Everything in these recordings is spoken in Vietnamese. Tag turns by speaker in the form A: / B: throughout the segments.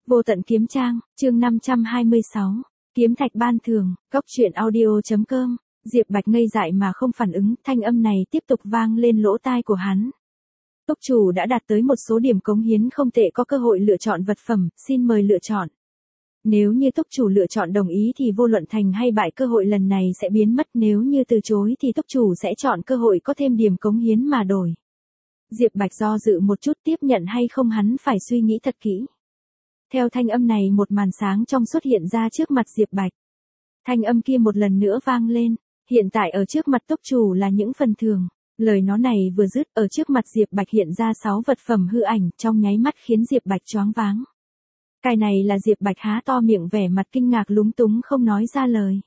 A: Vô tận kiếm trang, chương 526. Kiếm thạch ban thưởng, góc truyện audio.com. Diệp Bạch ngây dại mà không phản ứng, thanh âm này tiếp tục vang lên lỗ tai của hắn. Túc chủ đã đạt tới một số điểm cống hiến không tệ, có cơ hội lựa chọn vật phẩm, xin mời lựa chọn. Nếu như túc chủ lựa chọn đồng ý thì vô luận thành hay bại cơ hội lần này sẽ biến mất, nếu như từ chối thì túc chủ sẽ chọn cơ hội có thêm điểm cống hiến mà đổi. Diệp Bạch do dự một chút, tiếp nhận hay không hắn phải suy nghĩ thật kỹ. Theo thanh âm này, một màn sáng trong xuất hiện ra trước mặt Diệp Bạch. Thanh âm kia một lần nữa vang lên, hiện tại ở trước mặt túc chủ là những phần thưởng. Lời nói này vừa dứt, ở trước mặt Diệp Bạch hiện ra 6 vật phẩm hư ảnh, trong nháy mắt khiến Diệp Bạch choáng váng. Cái này là Diệp Bạch há to miệng vẻ mặt kinh ngạc lúng túng không nói ra lời.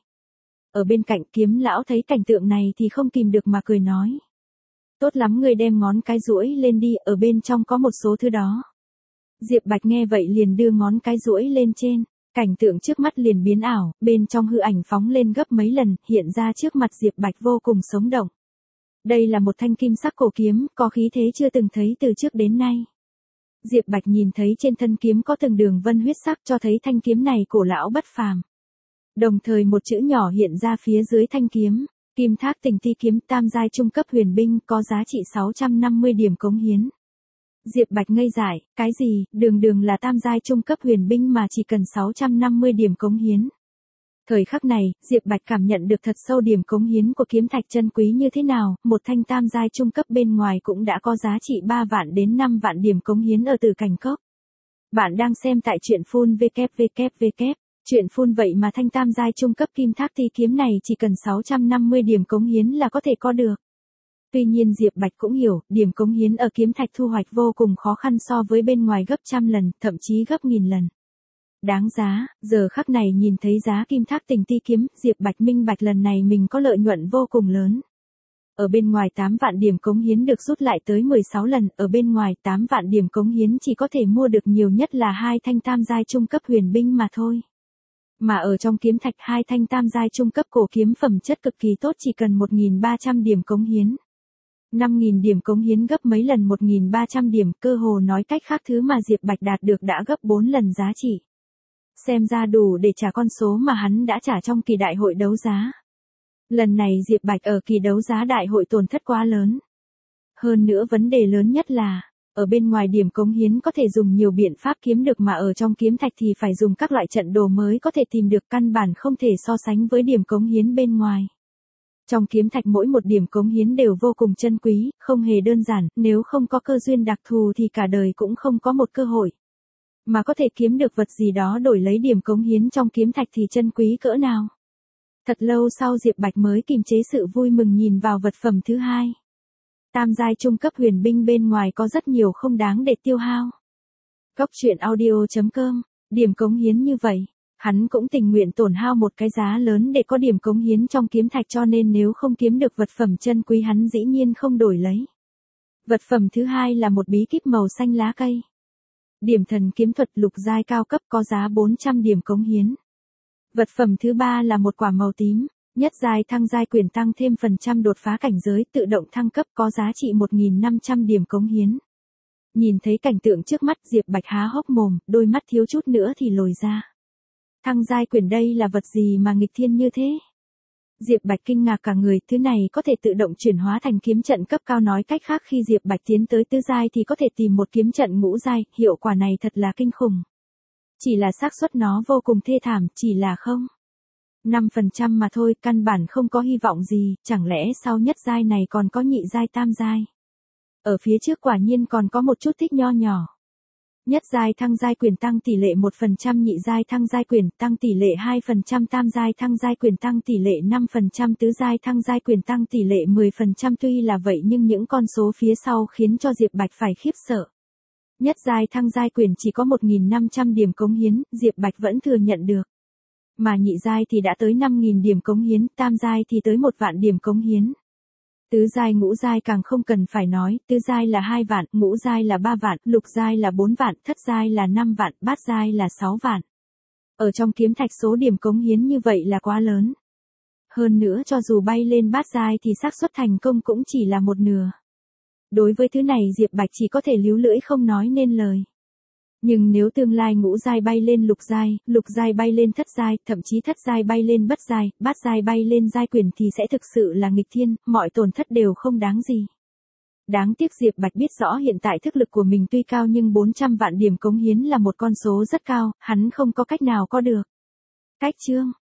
A: Ở bên cạnh Kiếm lão thấy cảnh tượng này thì không kìm được mà cười nói. Tốt lắm, người đem ngón cái duỗi lên đi, ở bên trong có một số thứ đó. Diệp Bạch nghe vậy liền đưa ngón cái duỗi lên trên, cảnh tượng trước mắt liền biến ảo, bên trong hư ảnh phóng lên gấp mấy lần, hiện ra trước mặt Diệp Bạch vô cùng sống động. Đây là một thanh kim sắc cổ kiếm, có khí thế chưa từng thấy từ trước đến nay. Diệp Bạch nhìn thấy trên thân kiếm có từng đường vân huyết sắc, cho thấy thanh kiếm này cổ lão bất phàm. Đồng thời một chữ nhỏ hiện ra phía dưới thanh kiếm, Kim Thác Tình Ti kiếm, tam giai trung cấp huyền binh, có giá trị 650 điểm cống hiến. Diệp Bạch ngây dại, cái gì, đường là tam giai trung cấp huyền binh mà chỉ cần 650 điểm cống hiến. Thời khắc này, Diệp Bạch cảm nhận được thật sâu điểm cống hiến của kiếm thạch chân quý như thế nào, một thanh tam giai trung cấp bên ngoài cũng đã có giá trị 3 vạn đến 5 vạn điểm cống hiến ở Tử Cảnh Cốc. Bạn đang xem tại truyện phun www. Truyện phun vậy mà thanh tam giai trung cấp Kim Thác Ti kiếm này chỉ cần 650 điểm cống hiến là có thể có được. Tuy nhiên Diệp Bạch cũng hiểu, điểm cống hiến ở kiếm thạch thu hoạch vô cùng khó khăn so với bên ngoài gấp trăm lần, thậm chí gấp nghìn lần. Đáng giá, giờ khắc này nhìn thấy giá Kim Thác Tình Ti kiếm, Diệp Bạch minh bạch lần này mình có lợi nhuận vô cùng lớn. Ở bên ngoài 8 vạn điểm cống hiến được rút lại tới 16 lần, ở bên ngoài 8 vạn điểm cống hiến chỉ có thể mua được nhiều nhất là 2 thanh tam giai trung cấp huyền binh mà thôi. Mà ở trong kiếm thạch 2 thanh tam giai trung cấp cổ kiếm phẩm chất cực kỳ tốt chỉ cần 1.300 điểm cống hiến. 5.000 điểm cống hiến gấp mấy lần 1.300 điểm, cơ hồ nói cách khác thứ mà Diệp Bạch đạt được đã gấp 4 lần giá trị. Xem ra đủ để trả con số mà hắn đã trả trong kỳ đại hội đấu giá. Lần này Diệp Bạch ở kỳ đấu giá đại hội tổn thất quá lớn. Hơn nữa vấn đề lớn nhất là, ở bên ngoài điểm cống hiến có thể dùng nhiều biện pháp kiếm được mà ở trong kiếm thạch thì phải dùng các loại trận đồ mới có thể tìm được, căn bản không thể so sánh với điểm cống hiến bên ngoài. Trong kiếm thạch mỗi một điểm cống hiến đều vô cùng chân quý, không hề đơn giản, nếu không có cơ duyên đặc thù thì cả đời cũng không có một cơ hội. Mà có thể kiếm được vật gì đó đổi lấy điểm cống hiến trong kiếm thạch thì chân quý cỡ nào. Thật lâu sau Diệp Bạch mới kiềm chế sự vui mừng nhìn vào vật phẩm thứ hai. Tam giai trung cấp huyền binh bên ngoài có rất nhiều không đáng để tiêu hao. Góc truyện audio.com, điểm cống hiến như vậy, hắn cũng tình nguyện tổn hao một cái giá lớn để có điểm cống hiến trong kiếm thạch, cho nên nếu không kiếm được vật phẩm chân quý hắn dĩ nhiên không đổi lấy. Vật phẩm thứ hai là một bí kíp màu xanh lá cây. Điểm thần kiếm thuật lục giai cao cấp có giá 400 điểm cống hiến. Vật phẩm thứ ba là một quả màu tím, nhất giai thăng giai quyển tăng thêm phần trăm đột phá cảnh giới, tự động thăng cấp có giá trị 1.500 điểm cống hiến. Nhìn thấy cảnh tượng trước mắt Diệp Bạch há hốc mồm, đôi mắt thiếu chút nữa thì lồi ra. Thăng giai quyển đây là vật gì mà nghịch thiên như thế? Diệp Bạch kinh ngạc cả người, thứ này có thể tự động chuyển hóa thành kiếm trận cấp cao, nói cách khác khi Diệp Bạch tiến tới tứ giai thì có thể tìm một kiếm trận ngũ giai, hiệu quả này thật là kinh khủng. Chỉ là xác suất nó vô cùng thê thảm, chỉ là 0,5% mà thôi, căn bản không có hy vọng gì, chẳng lẽ sau nhất giai này còn có nhị giai tam giai? Ở phía trước quả nhiên còn có một chút thích nho nhỏ. Nhất giai thăng giai quyền tăng tỷ lệ 1%, nhị giai thăng giai quyền tăng tỷ lệ 2%, tam giai thăng giai quyền tăng tỷ lệ 5%, tứ giai thăng giai quyền tăng tỷ lệ 10%. Tuy là vậy nhưng những con số phía sau khiến cho Diệp Bạch phải khiếp sợ. Nhất giai thăng giai quyền chỉ có 1.500 điểm cống hiến, Diệp Bạch vẫn thừa nhận được. Mà nhị giai thì đã tới 5.000 điểm cống hiến, tam giai thì tới 1 vạn điểm cống hiến. Tứ giai ngũ giai càng không cần phải nói, tứ giai là 2 vạn, ngũ giai là 3 vạn, lục giai là 4 vạn, thất giai là 5 vạn, bát giai là 6 vạn. Ở trong kiếm thạch số điểm cống hiến như vậy là quá lớn. Hơn nữa cho dù bay lên bát giai thì xác suất thành công cũng chỉ là một nửa. Đối với thứ này Diệp Bạch chỉ có thể líu lưỡi không nói nên lời. Nhưng nếu tương lai ngũ giai bay lên lục giai bay lên thất giai, thậm chí thất giai bay lên bát giai bay lên giai quyền thì sẽ thực sự là nghịch thiên, mọi tổn thất đều không đáng gì. Đáng tiếc Diệp Bạch biết rõ hiện tại thức lực của mình tuy cao nhưng 400 vạn điểm cống hiến là một con số rất cao, hắn không có cách nào có được. Cách chương